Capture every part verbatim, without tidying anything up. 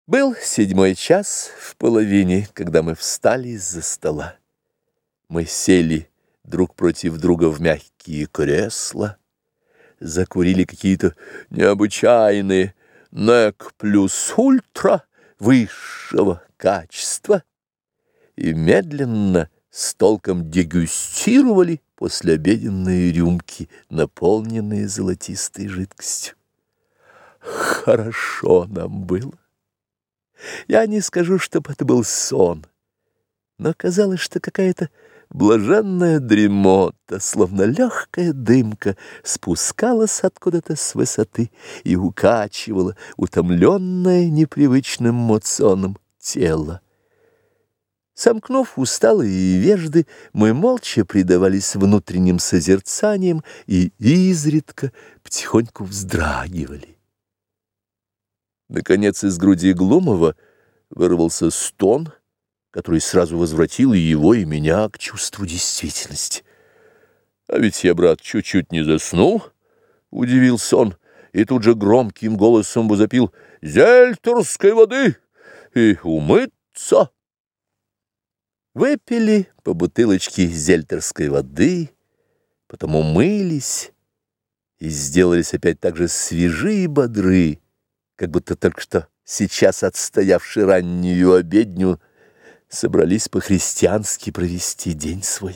Был седьмой час в половине, когда мы встали из-за стола. Мы сели друг против друга в мягкие кресла, закурили какие-то необычайные нек плюс ультра высшего качества и медленно с толком дегустировали послеобеденные рюмки, наполненные золотистой жидкостью. Хорошо нам было. Я не скажу, чтоб это был сон, но казалось, что какая-то блаженная дремота, словно легкая дымка, спускалась откуда-то с высоты и укачивала утомленное непривычным моционом тело. Сомкнув усталые вежды, мы молча предавались внутренним созерцаниям и изредка потихоньку вздрагивали. Наконец из груди Глумова вырвался стон, который сразу возвратил и его, и меня к чувству действительности. «А ведь я, брат, чуть-чуть не заснул», — удивился он, и тут же громким голосом возопил: «Зельтерской воды и умыться!» Выпили по бутылочке зельтерской воды, потом умылись и сделались опять так же свежи и бодры, как будто только что сейчас отстоявши раннюю обедню, собрались по-христиански провести день свой.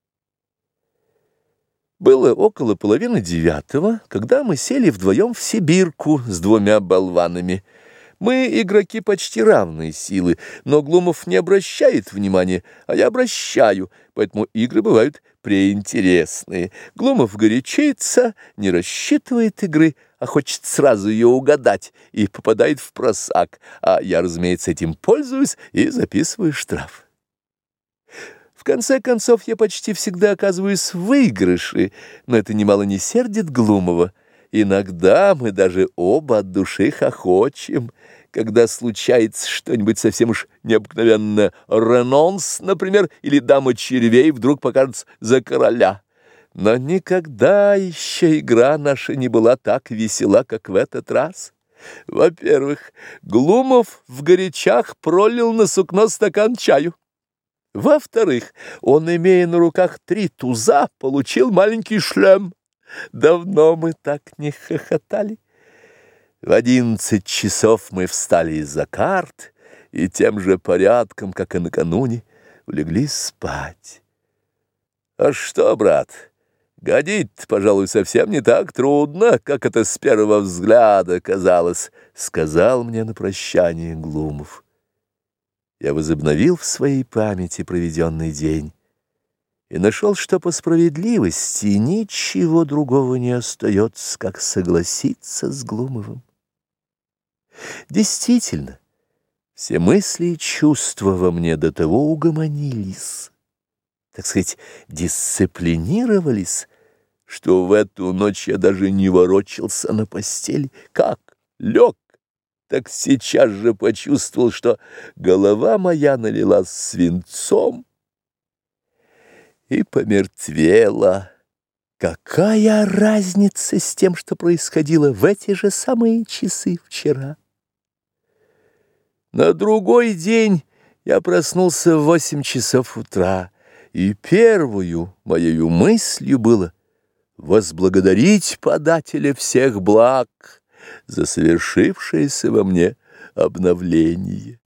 Было около половины девятого, когда мы сели вдвоем в сибирку с двумя болванами. Мы игроки почти равной силы, но Глумов не обращает внимания, а я обращаю, поэтому игры бывают преинтересные. Глумов горячится, не рассчитывает игры, а хочет сразу ее угадать и попадает в просак, а я, разумеется, этим пользуюсь и записываю штраф. В конце концов, я почти всегда оказываюсь в выигрыше, но это немало не сердит Глумова. Иногда мы даже оба от души хохочем, когда случается что-нибудь совсем уж необыкновенное, ренонс, например, или дама червей вдруг покажется за короля. Но никогда еще игра наша не была так весела, как в этот раз. Во-первых, Глумов в горячах пролил на сукно стакан чаю. Во-вторых, он, имея на руках три туза, получил маленький шлем. Давно мы так не хохотали. В одиннадцать часов мы встали из-за карт и тем же порядком, как и накануне, улеглись спать. А что, брат, годить-то, пожалуй, совсем не так трудно, как это с первого взгляда казалось, сказал мне на прощание Глумов. Я возобновил в своей памяти проведенный день и нашел, что по справедливости ничего другого не остается, как согласиться с Глумовым. Действительно, все мысли и чувства во мне до того угомонились, так сказать, дисциплинировались, что в эту ночь я даже не ворочался на постели. Как лег, так сейчас же почувствовал, что голова моя налилась свинцом и помертвела. Какая разница с тем, что происходило в эти же самые часы вчера? На другой день я проснулся в восемь часов утра, и первую моею мыслью было возблагодарить подателя всех благ за совершившееся во мне обновление.